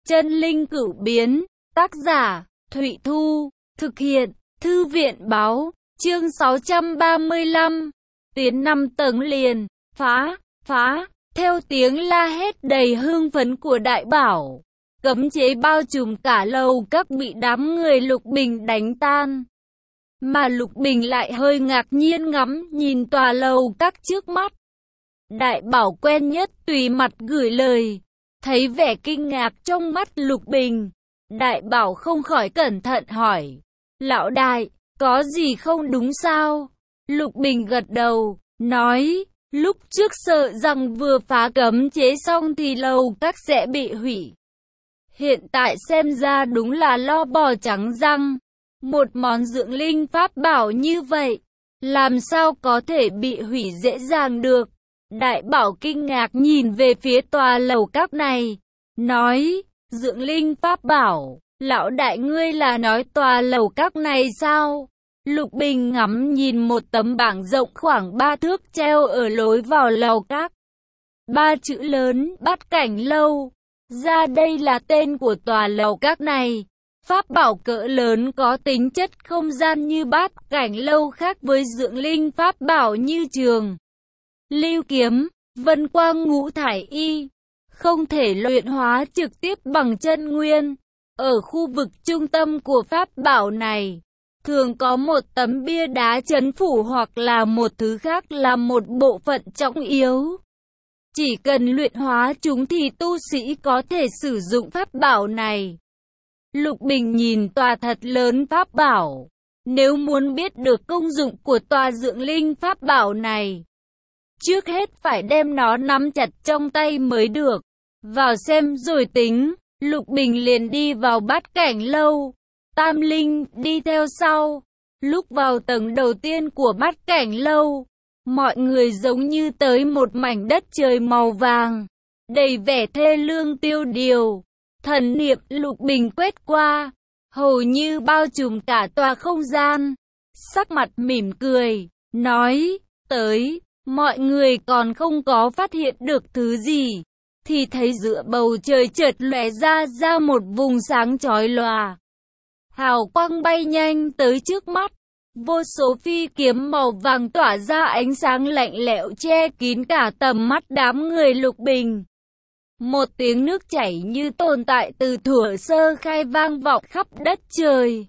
Chân linh cửu biến, tác giả, Thụy Thu, thực hiện, Thư viện báo, chương 635, tiến 5 tầng liền, phá, theo tiếng la hét đầy hưng phấn của Đại Bảo. Cấm chế bao trùm cả lầu các bị đám người Lục Bình đánh tan. Mà Lục Bình lại hơi ngạc nhiên ngắm nhìn tòa lầu các trước mắt. Đại Bảo quen nhất tùy mặt gửi lời. Thấy vẻ kinh ngạc trong mắt Lục Bình, Đại Bảo không khỏi cẩn thận hỏi. Lão đại, có gì không đúng sao? Lục Bình gật đầu, nói, lúc trước sợ rằng vừa phá cấm chế xong thì lầu các sẽ bị hủy. Hiện tại xem ra đúng là lo bò trắng răng. Một món dưỡng linh pháp bảo như vậy, làm sao có thể bị hủy dễ dàng được? Đại Bảo kinh ngạc nhìn về phía tòa lầu các này, nói, dưỡng linh pháp bảo, lão đại ngươi là nói tòa lầu các này sao? Lục Bình ngắm nhìn một tấm bảng rộng khoảng 3 thước treo ở lối vào lầu các. 3 chữ lớn, Bát Cảnh Lâu. Ra đây là tên của tòa lầu các này. Pháp bảo cỡ lớn có tính chất không gian như Bát Cảnh Lâu khác với dưỡng linh pháp bảo như Trường Lưu Kiếm, Vân Quang Ngũ Thải Y, không thể luyện hóa trực tiếp bằng chân nguyên. Ở khu vực trung tâm của pháp bảo này, thường có một tấm bia đá trấn phủ hoặc là một thứ khác là một bộ phận trọng yếu. Chỉ cần luyện hóa chúng thì tu sĩ có thể sử dụng pháp bảo này. Lục Bình nhìn tòa thật lớn pháp bảo. Nếu muốn biết được công dụng của tòa dưỡng linh pháp bảo này, trước hết phải đem nó nắm chặt trong tay mới được. Vào xem rồi tính. Lục Bình liền đi vào Bát Cảnh Lâu. Tam Linh đi theo sau. Lúc vào tầng đầu tiên của Bát Cảnh Lâu, mọi người giống như tới một mảnh đất trời màu vàng, đầy vẻ thê lương tiêu điều. Thần niệm Lục Bình quét qua, hầu như bao trùm cả tòa không gian. Sắc mặt mỉm cười, nói, tới. Mọi người còn không có phát hiện được thứ gì, thì thấy giữa bầu trời chợt lóe ra một vùng sáng chói lòa. Hào quang bay nhanh tới trước mắt. Vô số phi kiếm màu vàng tỏa ra ánh sáng lạnh lẽo che kín cả tầm mắt đám người Lục Bình. Một tiếng nước chảy như tồn tại từ thuở sơ khai vang vọng khắp đất trời.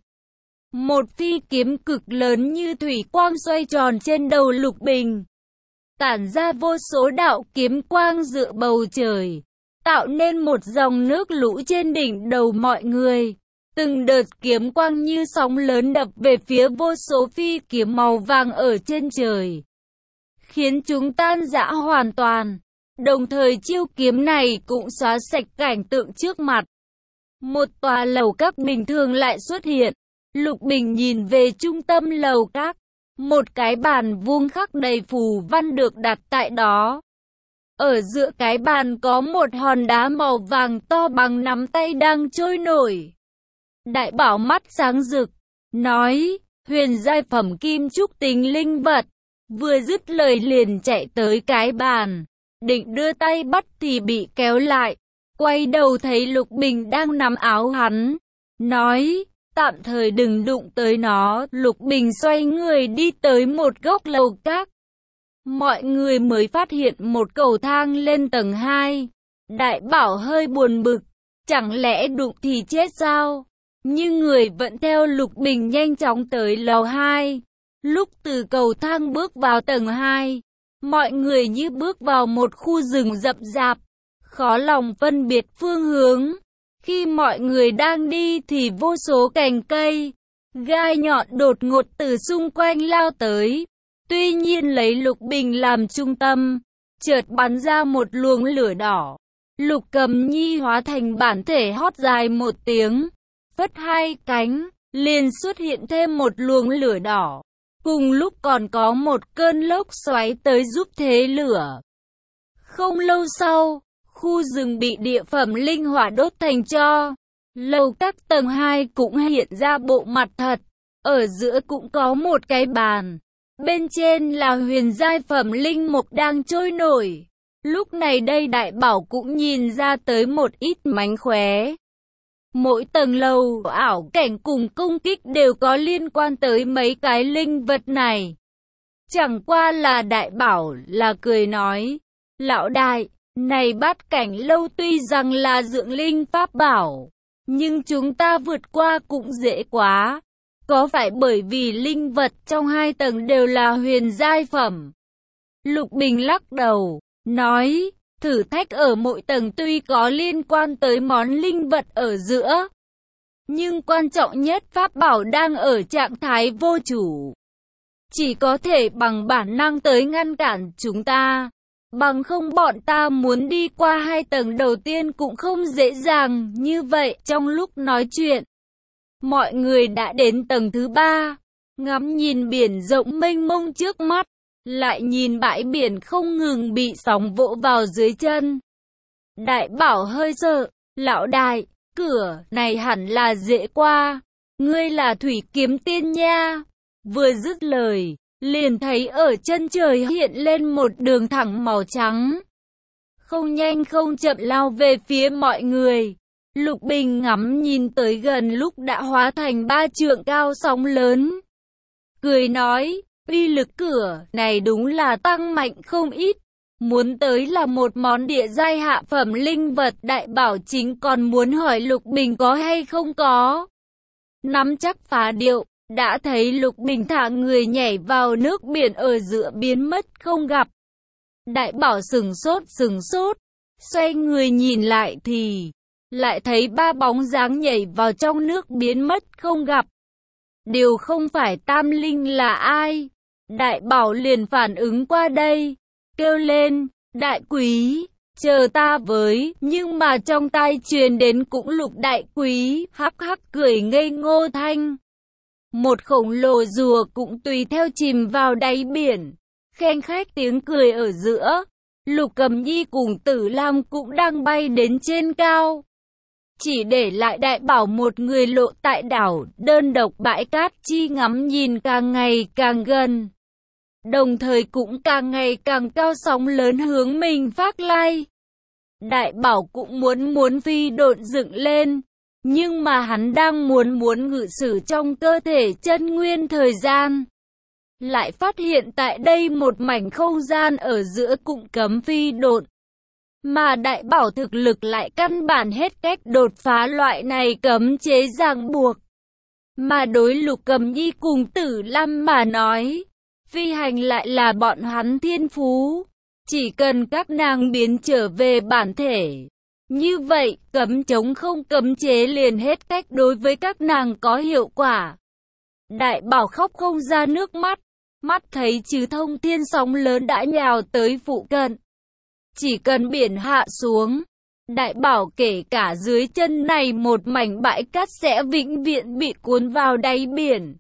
Một phi kiếm cực lớn như thủy quang xoay tròn trên đầu Lục Bình, tản ra vô số đạo kiếm quang giữa bầu trời, tạo nên một dòng nước lũ trên đỉnh đầu mọi người. Từng đợt kiếm quang như sóng lớn đập về phía vô số phi kiếm màu vàng ở trên trời, khiến chúng tan rã hoàn toàn. Đồng thời chiêu kiếm này cũng xóa sạch cảnh tượng trước mặt. Một tòa lầu các bình thường lại xuất hiện. Lục Bình nhìn về trung tâm lầu các. Một cái bàn vuông khắc đầy phù văn được đặt tại đó. Ở giữa cái bàn có một hòn đá màu vàng to bằng nắm tay đang trôi nổi. Đại Bảo mắt sáng rực, nói, huyền giai phẩm kim trúc tính linh vật. Vừa dứt lời liền chạy tới cái bàn, định đưa tay bắt thì bị kéo lại. Quay đầu thấy Lục Bình đang nắm áo hắn, nói, tạm thời đừng đụng tới nó. Lục Bình xoay người đi tới một góc lầu các. Mọi người mới phát hiện một cầu thang lên tầng 2. Đại Bảo hơi buồn bực, chẳng lẽ đụng thì chết sao? Nhưng người vẫn theo Lục Bình nhanh chóng tới lầu 2. Lúc từ cầu thang bước vào tầng 2, mọi người như bước vào một khu rừng rậm rạp, khó lòng phân biệt phương hướng. Khi mọi người đang đi thì vô số cành cây, gai nhọn đột ngột từ xung quanh lao tới. Tuy nhiên lấy Lục Bình làm trung tâm, chợt bắn ra một luồng lửa đỏ. Lục Cầm Nhi hóa thành bản thể hót dài một tiếng, phất hai cánh, liền xuất hiện thêm một luồng lửa đỏ. Cùng lúc còn có một cơn lốc xoáy tới giúp thế lửa. Không lâu sau, khu rừng bị địa phẩm linh hỏa đốt thành tro. Lầu các tầng 2 cũng hiện ra bộ mặt thật. Ở giữa cũng có một cái bàn. Bên trên là huyền giai phẩm linh mục đang trôi nổi. Lúc này đây Đại Bảo cũng nhìn ra tới một ít mánh khóe. Mỗi tầng lầu ảo cảnh cùng công kích đều có liên quan tới mấy cái linh vật này. Chẳng qua là Đại Bảo là cười nói, lão đại, này Bát Cảnh lâu tuy rằng là dưỡng linh pháp bảo, nhưng chúng ta vượt qua cũng dễ quá. Có phải bởi vì linh vật trong 2 tầng đều là huyền giai phẩm? Lục Bình lắc đầu, nói, thử thách ở mỗi tầng tuy có liên quan tới món linh vật ở giữa, nhưng quan trọng nhất pháp bảo đang ở trạng thái vô chủ. Chỉ có thể bằng bản năng tới ngăn cản chúng ta. Bằng không bọn ta muốn đi qua 2 tầng đầu tiên cũng không dễ dàng như vậy. Trong lúc nói chuyện, mọi người đã đến tầng thứ 3, ngắm nhìn biển rộng mênh mông trước mắt, lại nhìn bãi biển không ngừng bị sóng vỗ vào dưới chân. Đại Bảo hơi sợ, lão đại, cửa này hẳn là dễ qua, ngươi là thủy kiếm tiên nha. Vừa dứt lời, liền thấy ở chân trời hiện lên một đường thẳng màu trắng. Không nhanh không chậm lao về phía mọi người. Lục Bình ngắm nhìn tới gần lúc đã hóa thành 3 trượng cao sóng lớn. Cười nói, uy lực cửa này đúng là tăng mạnh không ít. Muốn tới là một món địa giai hạ phẩm linh vật. Đại Bảo chính còn muốn hỏi Lục Bình có hay không có. Nắm chắc phá điệu. Đã thấy Lục Bình thả người nhảy vào nước biển ở giữa biến mất không gặp. Đại Bảo sừng sốt, xoay người nhìn lại thì lại thấy 3 bóng dáng nhảy vào trong nước biến mất không gặp. Đều không phải tam linh là ai. Đại Bảo liền phản ứng qua đây, kêu lên, đại quý, chờ ta với, nhưng mà trong tai truyền đến cũng Lục đại quý, hắc hắc cười ngây ngô thanh. Một khổng lồ rùa cũng tùy theo chìm vào đáy biển, khen khách tiếng cười ở giữa. Lục Cầm Nhi cùng Tử Lam cũng đang bay đến trên cao, chỉ để lại Đại Bảo một người lộ tại đảo đơn độc bãi cát chi ngắm nhìn càng ngày càng gần, đồng thời cũng càng ngày càng cao sóng lớn hướng mình phát lai. Đại Bảo cũng muốn phi độn dựng lên, nhưng mà hắn đang muốn ngự sử trong cơ thể chân nguyên thời gian. Lại phát hiện tại đây một mảnh không gian ở giữa cũng cấm phi độn. Mà Đại Bảo thực lực lại căn bản hết cách đột phá loại này cấm chế ràng buộc. Mà đối Lục Cầm Nhi cùng Tử Lam mà nói, phi hành lại là bọn hắn thiên phú. Chỉ cần các nàng biến trở về bản thể, như vậy, cấm chống không cấm chế liền hết cách đối với các nàng có hiệu quả. Đại Bảo khóc không ra nước mắt, mắt thấy Trừ Thông Thiên sóng lớn đã nhào tới phụ cận. Chỉ cần biển hạ xuống, Đại Bảo kể cả dưới chân này một mảnh bãi cát sẽ vĩnh viễn bị cuốn vào đáy biển.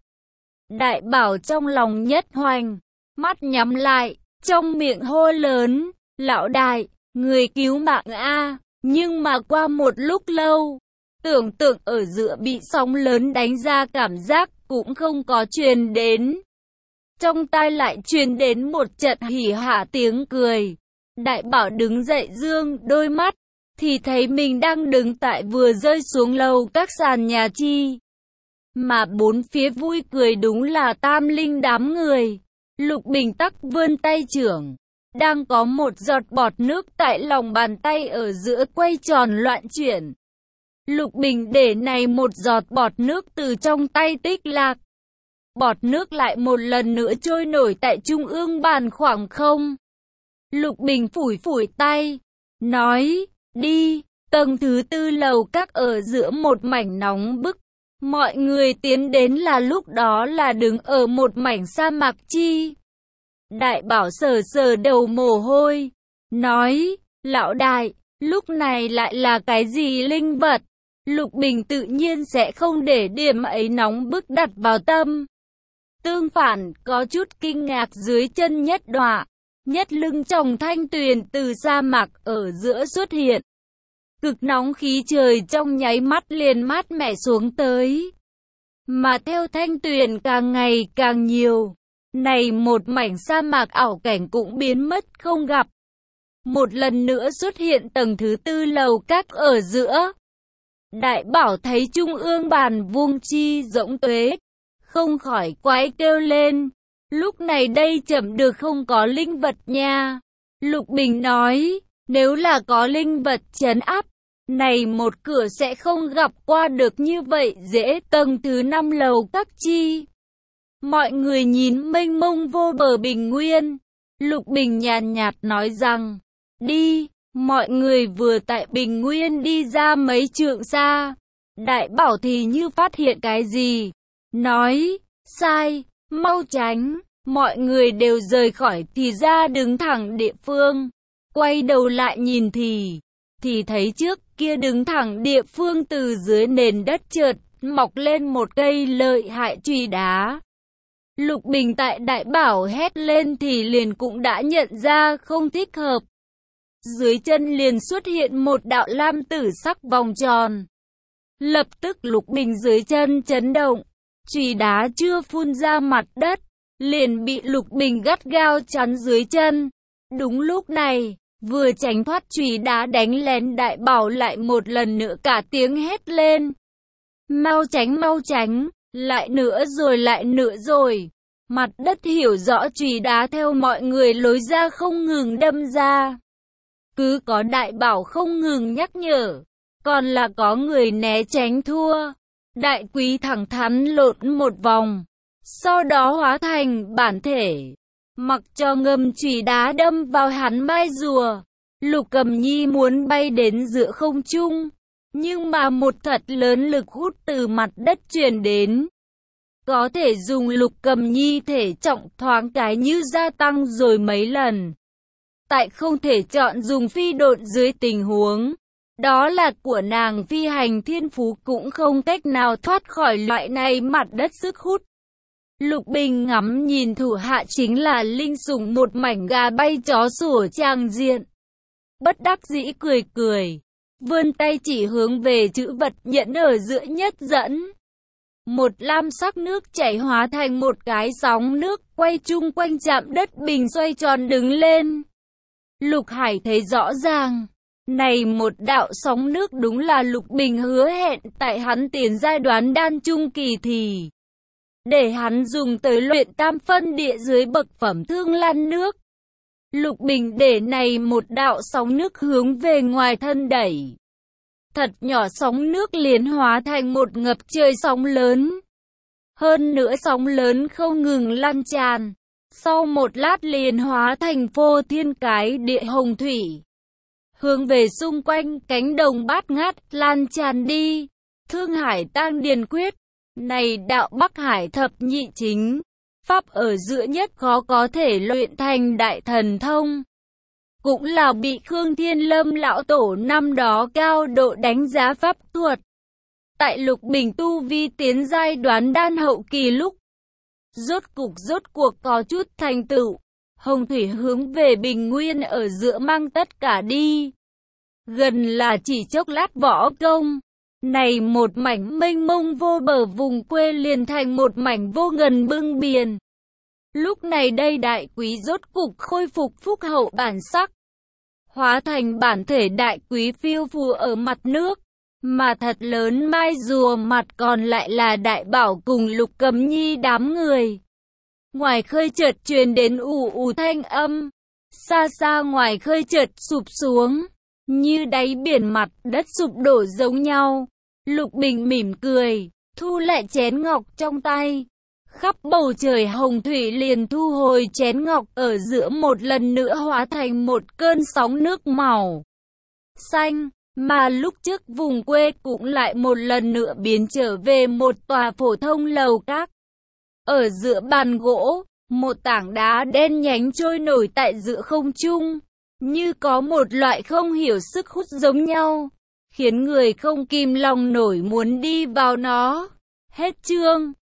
Đại Bảo trong lòng nhất hoành, mắt nhắm lại, trong miệng hô lớn, lão đại, người cứu mạng a. Nhưng mà qua một lúc lâu, tưởng tượng ở giữa bị sóng lớn đánh ra cảm giác cũng không có truyền đến. Trong tai lại truyền đến một trận hỉ hả tiếng cười. Đại Bảo đứng dậy dương đôi mắt, thì thấy mình đang đứng tại vừa rơi xuống lầu các sàn nhà chi. Mà bốn phía vui cười đúng là tam linh đám người. Lục Bình tắc vươn tay trưởng. Đang có một giọt bọt nước tại lòng bàn tay ở giữa quay tròn loạn chuyển. Lục Bình để này một giọt bọt nước từ trong tay tích lạc. Bọt nước lại một lần nữa trôi nổi tại trung ương bàn khoảng không. Lục Bình phủi tay, nói, đi, tầng thứ 4 lầu các ở giữa một mảnh nóng bức. Mọi người tiến đến là lúc đó là đứng ở một mảnh sa mạc chi. Đại Bảo sờ đầu mồ hôi, nói, lão đại, lúc này lại là cái gì linh vật? Lục Bình tự nhiên sẽ không để điểm ấy nóng bức đặt vào tâm. Tương phản, có chút kinh ngạc dưới chân nhất đọa, nhất lưng tròng thanh tuyền từ sa mạc ở giữa xuất hiện. Cực nóng khí trời trong nháy mắt liền mát mẻ xuống tới. Mà theo thanh tuyền càng ngày càng nhiều, này một mảnh sa mạc ảo cảnh cũng biến mất không gặp. Một lần nữa xuất hiện tầng thứ 4 lầu các ở giữa. Đại Bảo thấy trung ương bàn vuông chi rỗng tuế, không khỏi quái kêu lên. Lúc này đây chậm được không có linh vật nha. Lục Bình nói, nếu là có linh vật trấn áp, này một cửa sẽ không gặp qua được như vậy dễ. Tầng thứ 5 lầu các chi. Mọi người nhìn mênh mông vô bờ bình nguyên. Lục Bình nhàn nhạt nói rằng, đi. Mọi người vừa tại bình nguyên đi ra mấy trượng xa. Đại Bảo thì như phát hiện cái gì. Nói, sai, mau tránh. Mọi người đều rời khỏi thì ra đứng thẳng địa phương. Quay đầu lại nhìn thì thấy trước kia đứng thẳng địa phương từ dưới nền đất chợt mọc lên một cây lợi hại chùy đá. Lục Bình tại Đại Bảo hét lên thì liền cũng đã nhận ra không thích hợp. Dưới chân liền xuất hiện một đạo lam tử sắc vòng tròn. Lập tức Lục Bình dưới chân chấn động, chùy đá chưa phun ra mặt đất, liền bị Lục Bình gắt gao chắn dưới chân. Đúng lúc này, vừa tránh thoát chùy đá đánh lén, Đại Bảo lại một lần nữa cả tiếng hét lên. Mau tránh, lại nữa rồi. Mặt đất hiểu rõ chùy đá theo mọi người lối ra không ngừng đâm ra. Cứ có Đại Bảo không ngừng nhắc nhở, còn là có người né tránh thua. Đại Quý thẳng thắn lộn một vòng, sau đó hóa thành bản thể, mặc cho ngâm chùy đá đâm vào hắn mai rùa. Lục Cầm Nhi muốn bay đến giữa không trung, nhưng mà một thật lớn lực hút từ mặt đất truyền đến. Có thể dùng Lục Cầm Nhi thể trọng thoáng cái như gia tăng rồi mấy lần. Tại không thể chọn dùng phi độn dưới tình huống đó là của nàng phi hành thiên phú cũng không cách nào thoát khỏi loại này mặt đất sức hút. Lục Bình ngắm nhìn thủ hạ chính là linh sủng một mảnh gà bay chó sủa tràng diện. Bất đắc dĩ cười, vươn tay chỉ hướng về chữ vật nhẫn ở giữa nhất dẫn. Một lam sắc nước chảy hóa thành một cái sóng nước quay chung quanh chạm đất bình xoay tròn đứng lên. Lục Hải thấy rõ ràng, này một đạo sóng nước đúng là Lục Bình hứa hẹn tại hắn tiến giai đoán đan trung kỳ thì để hắn dùng tới luyện tam phân địa dưới bậc phẩm thương lan nước. Lục Bình để này một đạo sóng nước hướng về ngoài thân đẩy. Thật nhỏ sóng nước liền hóa thành một ngập trời sóng lớn. Hơn nữa sóng lớn không ngừng lan tràn. Sau một lát liền hóa thành phô thiên cái địa hồng thủy. Hướng về xung quanh cánh đồng bát ngát lan tràn đi. Thương Hải Tang Điền Quyết. Này đạo Bắc Hải thập nhị chính. Pháp ở giữa nhất khó có thể luyện thành đại thần thông. Cũng là bị Khương Thiên Lâm lão tổ năm đó cao độ đánh giá pháp thuật. Tại Lục Bình tu vi tiến giai đoán đan hậu kỳ lúc rốt cuộc có chút thành tựu. Hồng thủy hướng về bình nguyên ở giữa mang tất cả đi. Gần là chỉ chốc lát võ công. Này một mảnh mênh mông vô bờ vùng quê liền thành một mảnh vô ngần bưng biển. Lúc này đây Đại Quý rốt cục khôi phục phúc hậu bản sắc. Hóa thành bản thể Đại Quý phiêu phù ở mặt nước. Mà thật lớn mai rùa mặt còn lại là Đại Bảo cùng Lục Cầm Nhi đám người. Ngoài khơi chợt truyền đến ù thanh âm. Xa xa ngoài khơi chợt sụp xuống. Như đáy biển mặt đất sụp đổ giống nhau. Lục Bình mỉm cười, thu lại chén ngọc trong tay. Khắp bầu trời hồng thủy liền thu hồi chén ngọc ở giữa một lần nữa hóa thành một cơn sóng nước màu xanh. Mà lúc trước vùng quê cũng lại một lần nữa biến trở về một tòa phổ thông lầu các. Ở giữa bàn gỗ, một tảng đá đen nhánh trôi nổi tại giữa không trung. Như có một loại không hiểu sức hút giống nhau. Khiến người không kìm lòng nổi muốn đi vào nó. Hết chương.